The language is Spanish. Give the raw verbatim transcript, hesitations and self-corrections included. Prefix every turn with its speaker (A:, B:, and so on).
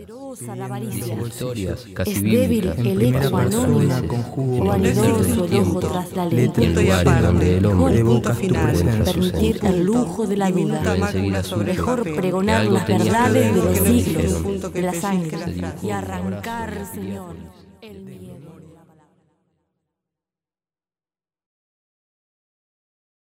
A: poderosa la avaricia.
B: Dicen historias casi
A: Es débil
B: bíblicas.
A: el eco anónimo o vanidoso el ojo tras la ley.
B: Y en lugares donde el hombre
A: Mejor
B: encuentra su
A: permitir
B: centro.
A: el lujo de la duda.
B: Yo enseguida supe
A: Mejor
B: que
A: pregonar
B: algo
A: las
B: tenía que
A: verdades
B: ver
A: de
B: con
A: los
B: lo que
A: siglos
B: dijeron.
A: de la sangre
B: Se dibujó
A: y
B: un
A: arrancar,
B: abrazo de
A: Señor,
B: filial.
A: el miedo.